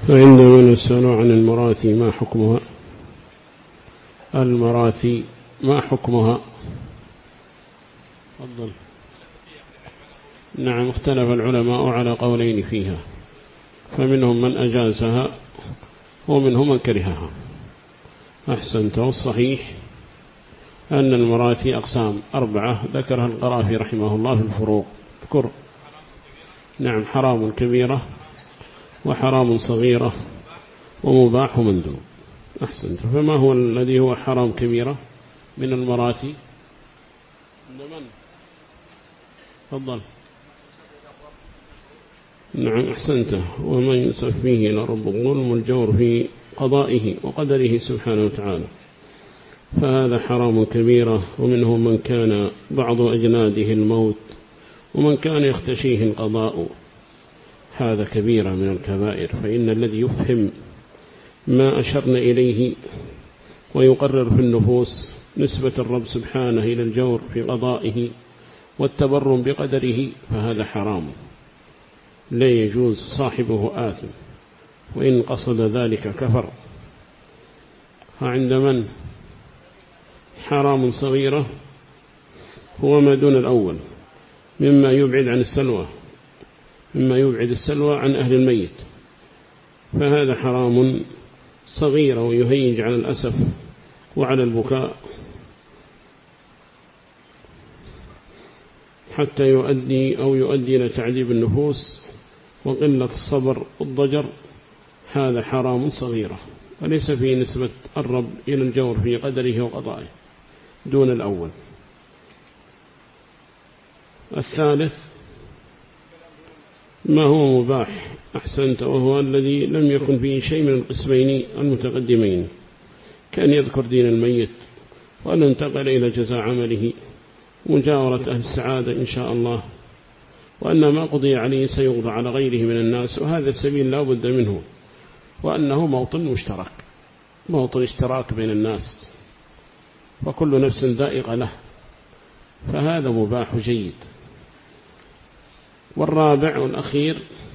فعندما نسأل عن المراثي ما حكمها؟ المراثي ما حكمها؟ تفضل. نعم، اختلف العلماء على قولين فيها، فمنهم من أجازها ومنهم من كرهها. أحسنت. والصحيح أن المراثي أقسام 4 ذكرها القرافي رحمه الله في الفروق. اذكر. نعم، حرام كبيرة وحرام صغيرة ومباح ومندوب. أحسنت. فما هو الذي هو حرام كبيرة من المراثي؟ من؟ تفضل. نعم، أحسنته. ومن ينسف فيه إلى رب الظلم والجور في قضائه وقدره سبحانه وتعالى، فهذا حرام كبيرة. ومنهم من كان بعض أجناده الموت، ومن كان يختشيه القضاء. هذا كبيرة من الكبائر. فإن الذي يفهم ما أشرنا إليه ويقرر في النفوس نسبة الرب سبحانه إلى الجور في قضائه والتبرم بقدره، فهذا حرام لا يجوز، صاحبه آثم، وإن قصد ذلك كفر. فعند من حرام صغيرة هو ما دون الأول، مما يبعد عن السلوى، مما يبعد السلوى عن أهل الميت، فهذا حرام صغير ويهيج على الأسف وعلى البكاء حتى يؤدي إلى تعذيب النفوس وقلة الصبر والضجر. هذا حرام صغيرة، وليس فيه نسبة الرب إلى الجور في قدره وقضائه دون الأول. الثالث ما هو مباح. أحسنت. وهو الذي لم يكن فيه شيء من القسمين المتقدمين، كان يذكر دين الميت وأن انتقل إلى جزاء عمله مجاورة أهل السعادة إن شاء الله، وأن ما قضي عليه سيقضى على غيره من الناس، وهذا السبيل لا بد منه، وأنه موطن مشترك، موطن اشتراك بين الناس، وكل نفس ذائقة له، فهذا مباح جيد. والرابع والأخير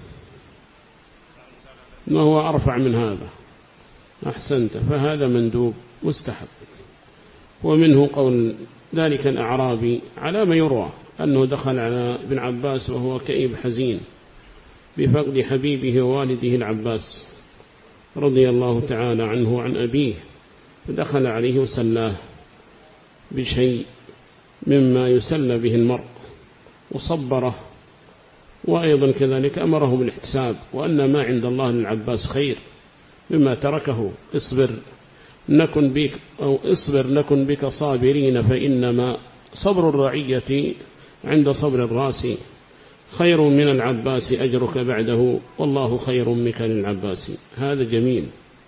ما هو أرفع من هذا. أحسنت. فهذا مندوب مستحب. ومنه قول ذلك الأعرابي على ما يروى أنه دخل على ابن عباس وهو كئيب حزين بفقد حبيبه ووالده العباس رضي الله تعالى عنه عن أبيه، فدخل عليه وسلاه بشيء مما يسلى به المرء وصبره، وأيضا كذلك أمره بالاحتساب، وأن ما عند الله للعباس خير مما تركه. اصبر نكن بك صابرين، فإنما صبر الرعية عند صبر الراس، خير من العباس أجرك بعده، والله خير منك للعباس. هذا جميل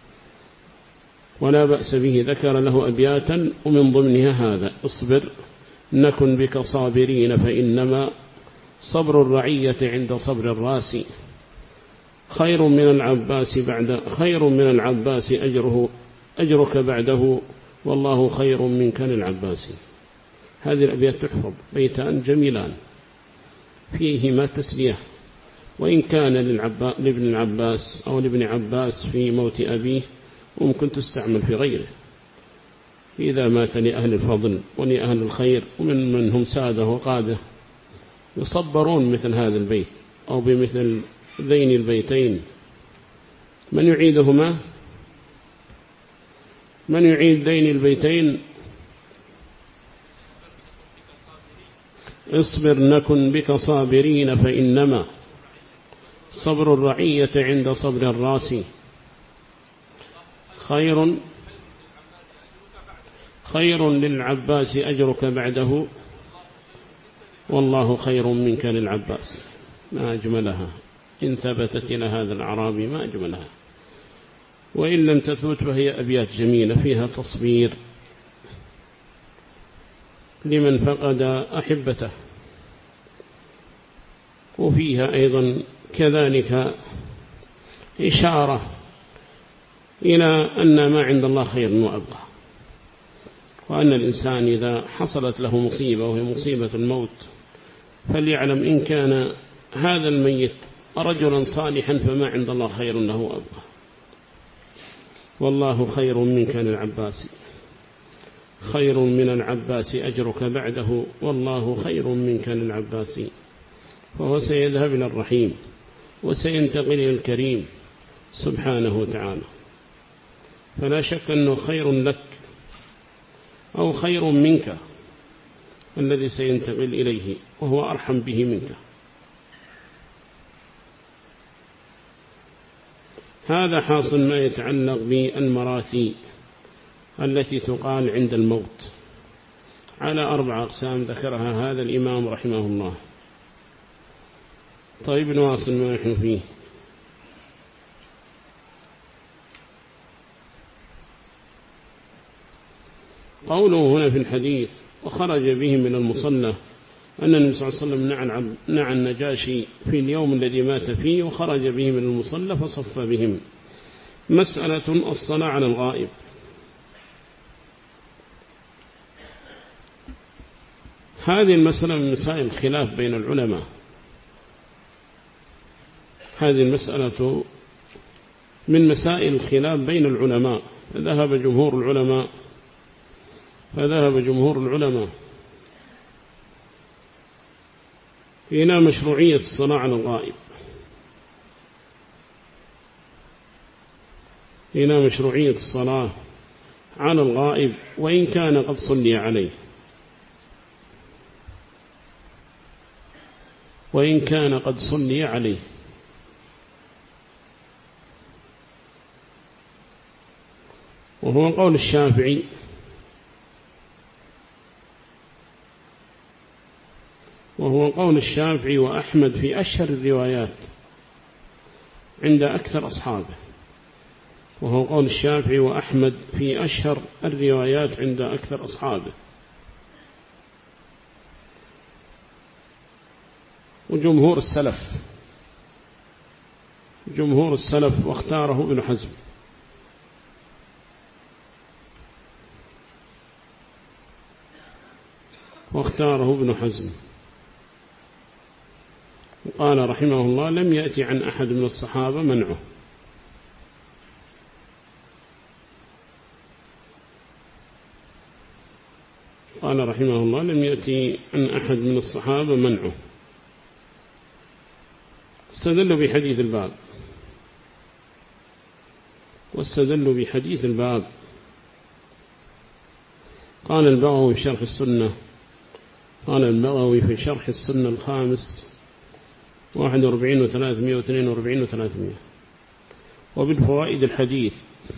ولا بأس به. ذكر له أبياتا ومن ضمنها هذا: اصبر نكن بك صابرين، فإنما صبر الرعية عند صبر الراس، خير من العباس أجرك بعده، والله خير منك للعباس. هذه الأبيات تحفظ، بيتان جميلان فيهما تسلية، وإن كان لابن العباس أو لابن عباس في موت أبيه ممكن تستعمل في غيره إذا مات لأهل الفضل ولأهل الخير، ومن هم سادة وقادة يصبرون مثل هذا البيت أو بمثل ذين البيتين. من يعيدهما؟ من يعيد ذين البيتين؟ اصبر نكن بك صابرين، فإنما صبر الرعية عند صبر الراس، خير للعباس أجرك بعده، والله خير منك للعباس. ما أجملها إن ثبتت إلى هذا الأعرابي، ما أجملها. وإن لم تثبت فهي أبيات جميلة فيها تصبير لمن فقد أحبته، وفيها أيضا كذلك إشارة إلى أن ما عند الله خير وأبقى، وأن الإنسان إذا حصلت له مصيبة وهي مصيبة الموت فليعلم إن كان هذا الميت رجلا صالحا فما عند الله خير له وأبقى. والله خير منك للعباس، خير من العباس أجرك بعده، والله خير منك للعباس. فهو سيذهب إلى الرحيم وسينتقل إلى الكريم سبحانه وتعالى، فلا شك أنه خير لك أو خير منك الذي سينتقل إليه، وهو أرحم به منك. هذا حاصل ما يتعلق بالمراثي التي تقال عند الموت على 4 أقسام ذكرها هذا الإمام رحمه الله. طيب نواصل ما نحن فيه. قوله هنا في الحديث وخرج بهم من المصلى، أن النبي صلى الله عليه وسلم نعى النجاشي في اليوم الذي مات فيه وخرج بهم من المصلى فصف بهم. مسألة الصلاة على الغائب. هذه المسألة من مسائل الخلاف بين العلماء، هذه المسألة من مسائل الخلاف بين العلماء. فذهب جمهور العلماء إلى مشروعية الصلاة على الغائب، إلى مشروعية الصلاة على الغائب وإن كان قد صلي عليه، وإن كان قد صلي عليه. وهو قول الشافعي وأحمد في أشهر الروايات عند أكثر أصحابه. وهو قول الشافعي وأحمد في أشهر الروايات عند أكثر أصحابه. وجمهور السلف واختاره ابن حزم. وقال رحمه الله لم يأتي عن أحد من الصحابة منعه. قال رحمه الله لم يأتي عن أحد من الصحابة منعه. واستدلوا بحديث الباب. قال البغوي في شرح السنة الخامس 41 و342 و300. وبالفوائد الحديث،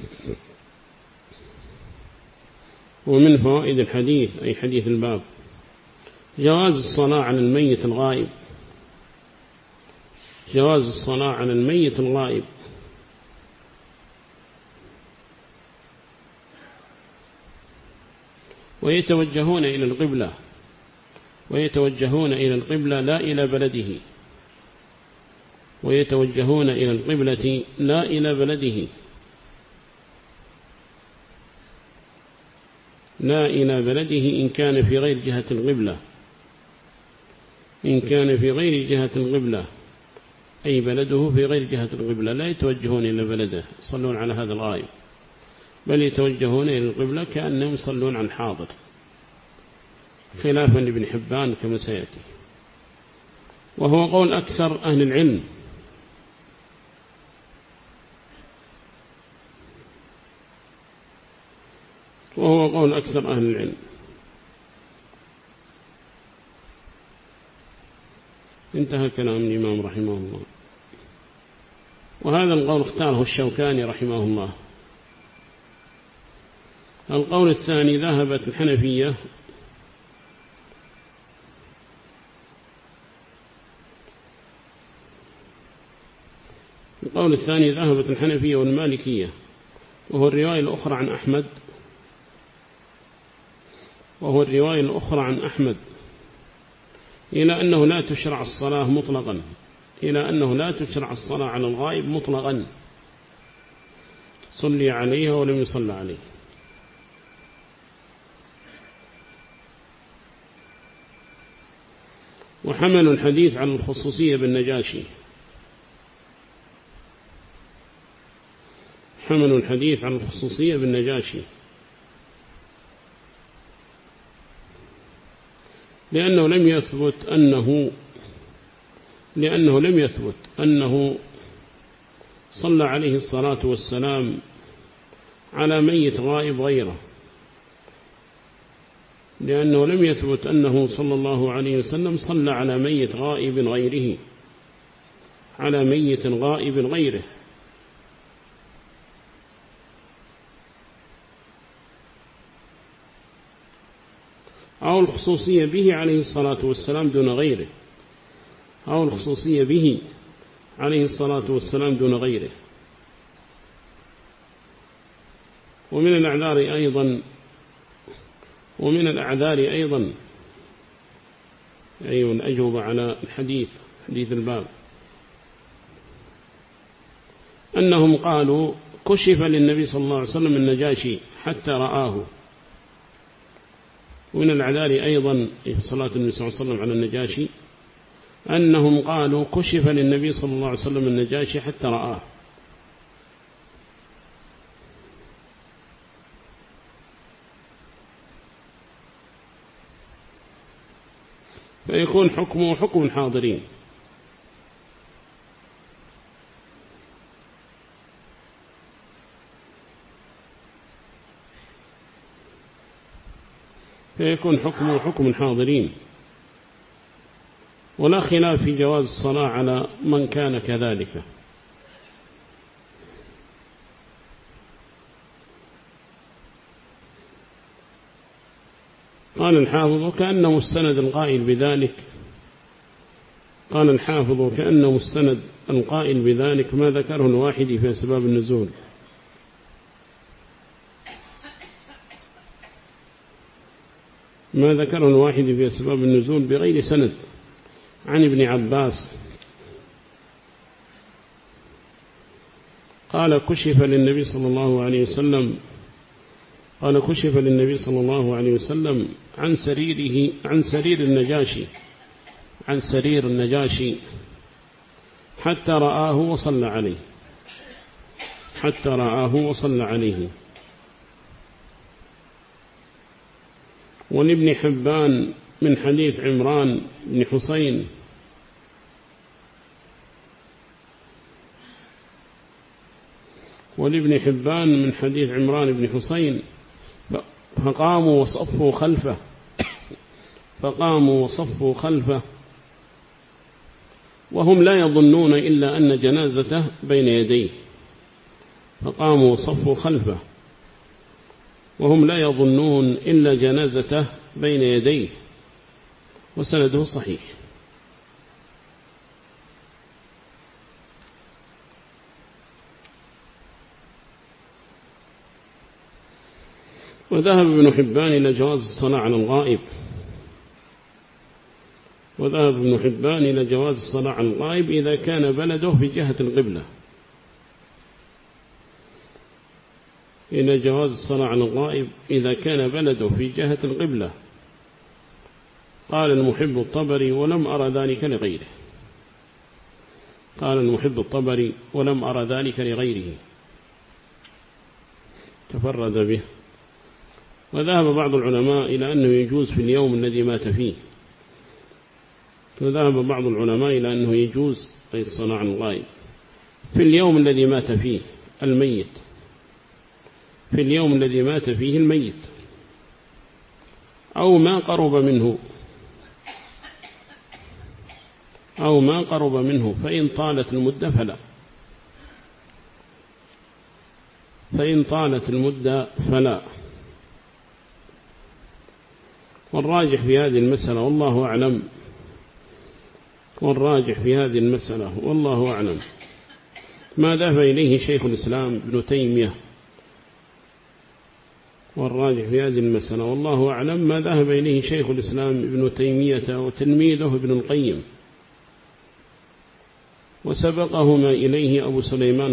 ومن فوائد الحديث أي حديث الباب جواز الصلاة على الميت الغائب، ويتوجهون إلى القبلة لا إلى بلده، ويتوجهون إلى القبلة لا إلى بلده، لا إلى بلده إن كان في غير جهة القبلة، أي بلده في غير جهة القبلة، لا يتوجهون إلى بلده يصلون على هذا الغائب، بل يتوجهون إلى القبلة كأنهم يصلون على الحاضر، خلافا لابن حبان كما سيأتي. وهو قول أكثر أهل العلم. انتهى كلام الإمام رحمه الله. وهذا القول اختاره الشوكاني رحمه الله. القول الثاني ذهبت الحنفية والمالكية، وهو الرواية الأخرى عن أحمد، إلى أنه لا تشرع الصلاة مطلقا، على الغائب مطلقا، صلي عليها ولم يصلى عليه. وحملوا الحديث عن الخصوصية بالنجاشي، حملوا الحديث عن الخصوصية بالنجاشي، لأنه لم يثبت أنه صلى عليه الصلاة والسلام على ميت غائب غيره، لأنه لم يثبت أنه صلى الله عليه وسلم صلى على ميت غائب غيره، على ميت غائب غيره. أو الخصوصية به عليه الصلاة والسلام دون غيره، أو الخصوصية به عليه الصلاة والسلام دون غيره. ومن الأعذار أيضا أيوة الأجوبة على حديث الباب، أنهم قالوا كشف للنبي صلى الله عليه وسلم النجاشي حتى رآه. ومن الأعذار أيضا في صلاة النبي صلى الله عليه وسلم على النجاشي أنهم قالوا كشف للنبي صلى الله عليه وسلم النجاشي حتى رآه. فيكون حكمه حكم الحاضرين. فيكون حكمه حكم الحاضرين، ولا خلاف في جواز الصلاة على من كان كذلك. قال الحافظ كأنه مستند القائل بذلك، قال الحافظ كأنه مستند القائل بذلك ما ذكره الواحد في أسباب النزول، ما ذكره الواحد في أسباب النزول بغير سند عن ابن عباس قال كشف للنبي صلى الله عليه وسلم، قال كشف للنبي صلى الله عليه وسلم عن سرير النجاشي حتى رآه وصلى عليه. ولابن حبان من حديث عمران بن حسين فقاموا وصفوا خلفه وهم لا يظنون إلا أن جنازته بين يديه، فقاموا وصفوا خلفه وهم لا يظنون إلا جنازته بين يديه، وسنده صحيح. وذهب ابن حبان إلى جواز الصلاة على الغائب، إذا كان بلده في جهة القبلة، إلى جواز الصلاة على الغائب إذا كان بلده في جهة القبلة. قال المحب الطبري ولم أرى ذلك لغيره، تفرد به. وذهب بعض العلماء إلى أنه يجوز في اليوم الذي مات فيه، الصلاة على الغائب في اليوم الذي مات فيه الميت، أو ما قرب منه، فإن طالت المدة فلا. والراجح في هذه المسألة والله أعلم ما ذهب إليه شيخ الإسلام ابن تيمية، وتلميذه ابن القيم، وسبقهما إليه أبو سليمان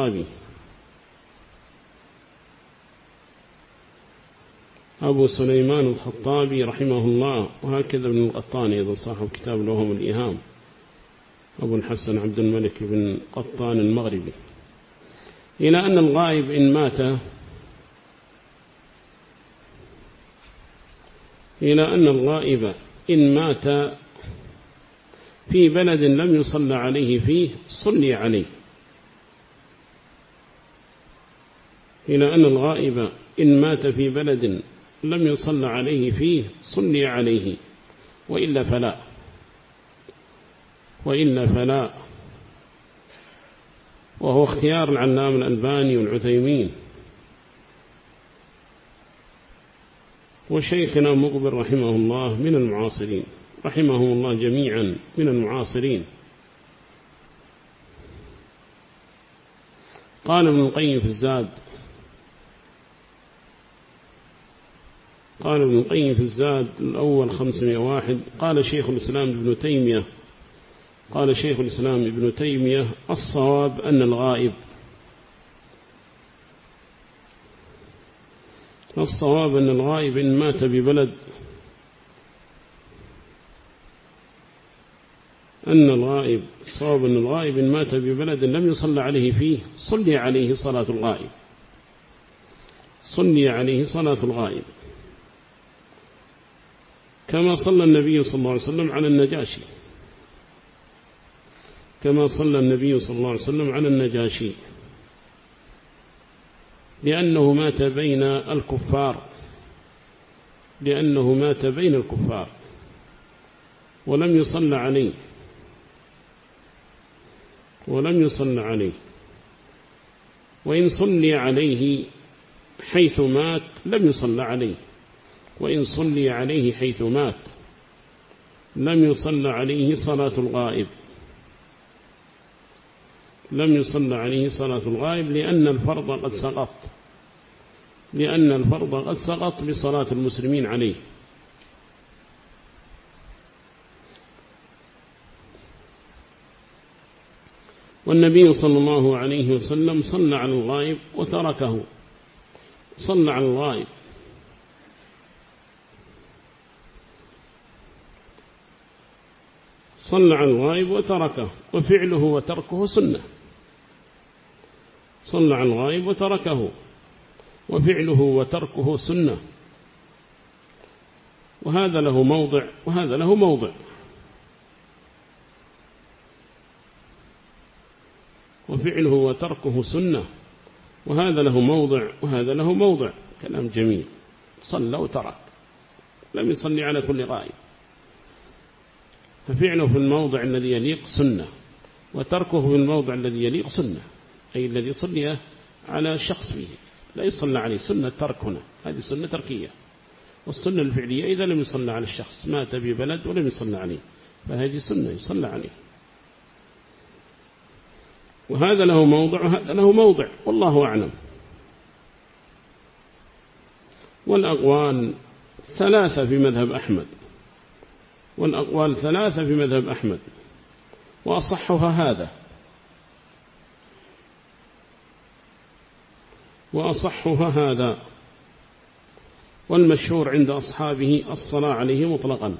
الخطابي رحمه الله، وهكذا ابن القطان أيضا صاحب كتاب لهم الإيهام، أبو الحسن عبد الملك بن قطان المغربي. إلى أن الغائب إن مات في بلد لم يصلى عليه فيه صلي عليه. إلى أن الغائب إن مات في بلد لم يصلى عليه فيه صلي عليه، وإلا فلا. وهو اختيار العلامة الألباني والعثيمين وشيخنا مقبل رحمه الله من المعاصرين، رحمهم الله جميعا من المعاصرين. قال ابن القيم في الزاد الأول 501. قال شيخ الإسلام ابن تيمية الصواب أن الغائب إن مات ببلد لم يصلى عليه فيه صلي عليه صلاة الغائب كما صلى النبي صلى الله عليه وسلم على النجاشي، لأنه مات بين الكفار ولم يصلى عليه. وإن صلي عليه حيث مات لم يصلى عليه، وإن صلي عليه حيث مات لم يصلى عليه صلاة الغائب، لأن الفرض قد سقط بصلاة المسلمين عليه. والنبي صلى الله عليه وسلم صلى على الغائب وتركه، وفعله وتركه سنة. صلى على الغائب وتركه وفعله وتركه سنة، وهذا له موضع وهذا له موضع. وفعله وتركه سنة وهذا له موضع كلام جميل. صلى وترك، لم يصلي على كل غائب، ففعله في الموضع الذي يليق سنة، وتركه في الموضع الذي يليق سنة، أي الذي صلي على شخص به لا يصلى عليه. سنة ترك هنا، هذه سنة تركية. والسنة الفعلية إذا لم يصلى على الشخص، مات ببلد ولم يصلى عليه، فهذه سنة يصلى عليه. وهذا له موضع وهذا له موضع، والله أعلم. والأقوال ثلاثة في مذهب أحمد، وأصحها هذا، والمشهور عند أصحابه الصلاة عليه مطلقا.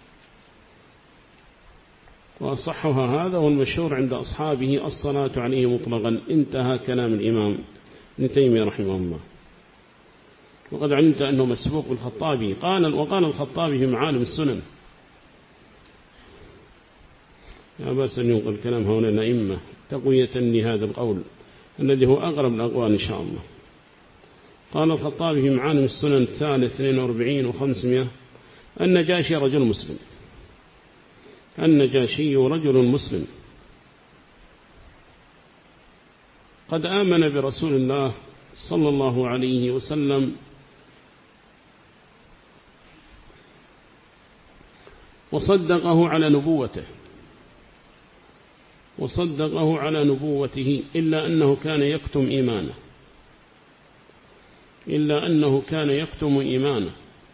انتهى كلام الإمام ابن تيمية رحمه الله. وقد علمت أنه مسبوق بالخطابي. وقال الخطابي في معالم السنن، لا بأس أن ينقل الكلام هنا الأئمة تقوية لهذا القول الذي هو أقرب الأقوال إن شاء الله. قال الخطابي في معالم السنن الثالث 42 و500: النجاشي رجل مسلم قد آمن برسول الله صلى الله عليه وسلم وصدقه على نبوته، إلا أنه كان يكتم إيمانه.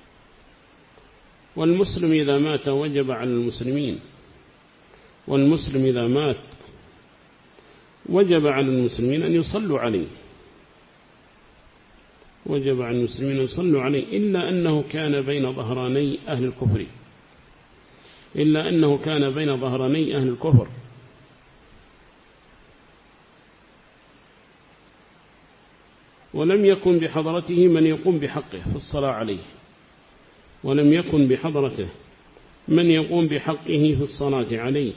والمسلم إذا مات وجب على المسلمين أن يصلوا عليه، إلا أنه كان بين ظهراني أهل الكفر. ولم يكن بحضرته من يقوم بحقه في الصلاة عليه، ولم يكن بحضرته من يقوم بحقه في الصلاة عليه.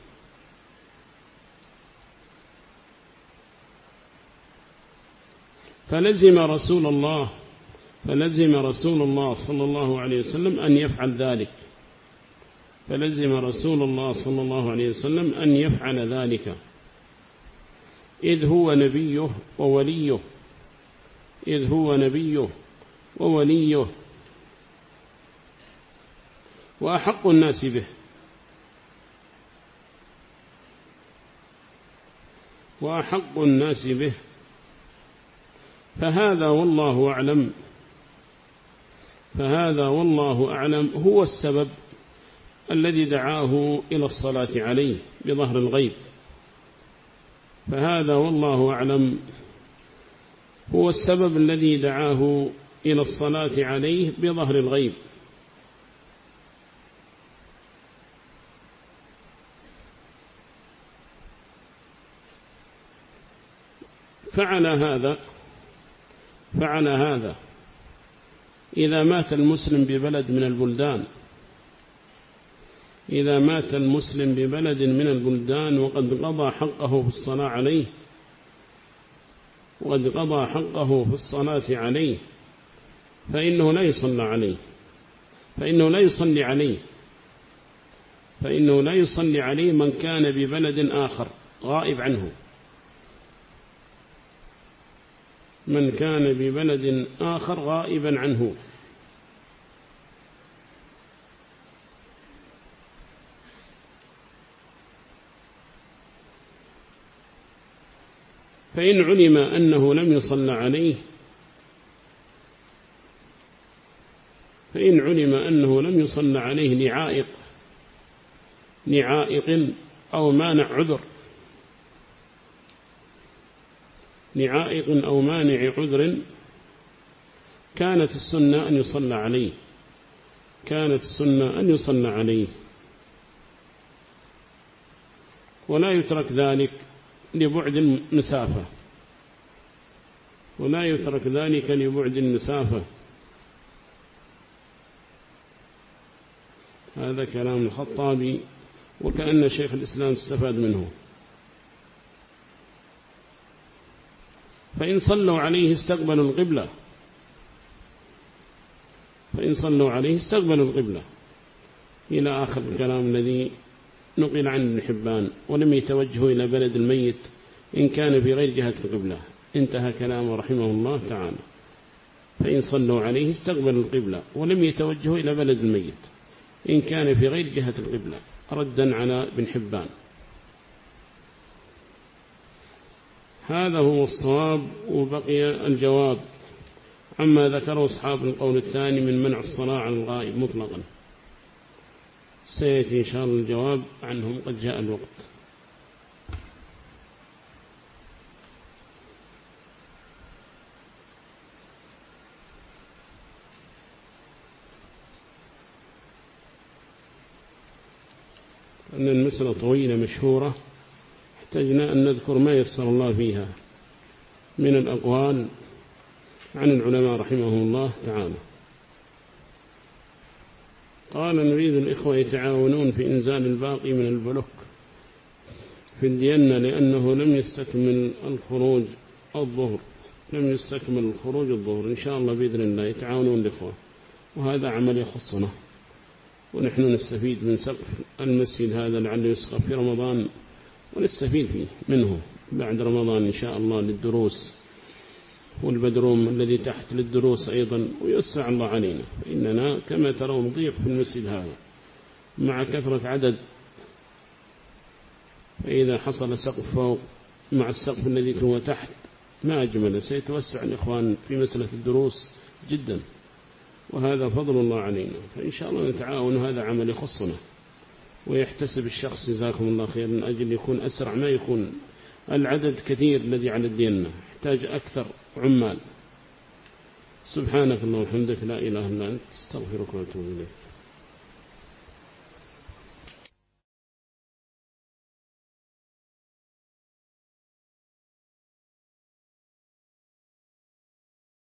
فلزم رسول الله صلى الله عليه وسلم أن يفعل ذلك، فلزم رسول الله صلى الله عليه وسلم أن يفعل ذلك، إذ هو نبيه ووليه، إذ هو نبيه ووليه وأحق الناس به، وأحق الناس به. فهذا والله أعلم هو السبب الذي دعاه إلى الصلاة عليه بظهر الغيب. فهذا والله أعلم هو السبب الذي دعاه إلى الصلاة عليه بظهر الغيب. فعل هذا إذا مات المسلم ببلد من البلدان، إذا مات المسلم ببلد من البلدان وقد قضى حقه في الصلاة عليه، وقد قضى حقه في الصلاة عليه، فإنه لا يصلى عليه، فإنه لا يصلي عليه، فإنه لا يصلي عليه من كان ببلد آخر غائب عنه، من كان ببلد آخر غائبا عنه. فإن علم أنه لم يصلى عليه، فإن علم أنه لم يصلى عليه لعائق أو مانع عذر، لعائق أو مانع عذر، كانت السنة أن يصلى عليه، كانت السنة أن يصلى عليه، ولا يترك ذلك لبعد المسافة، ولا يترك ذلك لبعد المسافة. هذا كلام الخطابي، وكأن شيخ الإسلام استفاد منه. فإن صلوا عليه استقبلوا القبلة، فإن صلوا عليه استقبلوا القبلة، إلى آخر الكلام الذي نقل عن ابن حبان. ولم يتوجهوا إلى بلد الميت إن كان في غير جهة القبلة. انتهى كلامه رحمه الله تعالى. فإن صلوا عليه استقبلوا القبلة، ولم يتوجهوا إلى بلد الميت إن كان في غير جهة القبلة، ردا على ابن حبان. هذا هو الصواب. وبقي الجواب عما ذكره أصحاب القول الثاني من منع الصلاة على الغائب مطلقا، سيأتي إن شاء الله الجواب عنهم، قد جاء الوقت. أن المسألة طويلة مشهورة، احتجنا أن نذكر ما يسر الله فيها من الأقوال عن العلماء رحمهم الله تعالى. قال نريد الإخوة يتعاونون في إنزال الباقي من البلوك في الدينة، لأنه لم يستكمل الخروج الظهر، لم يستكمل الخروج الظهر. إن شاء الله بإذن الله يتعاونون الإخوة، وهذا عمل يخصنا، ونحن نستفيد من سقف المسجد هذا لعله يسقف في رمضان، ونستفيد فيه منه بعد رمضان إن شاء الله للدروس، والبدروم الذي تحت للدروس أيضا، ويوسع الله علينا. فإننا كما ترون ضيق في المسجد هذا مع كثرة عدد، فإذا حصل سقف فوق مع السقف الذي هو تحت ما أجمل، سيتوسع الإخوان في مسألة الدروس جدا، وهذا فضل الله علينا. فإن شاء الله نتعاون، هذا عمل يخصنا، ويحتسب الشخص جزاكم الله خير من أجل يكون أسرع، ما يكون العدد كثير الذي على الديننا، يحتاج أكثر عمال. سبحانك اللهم وبحمدك، لا إله إلا أنت، استغفرك وأتوب إليك.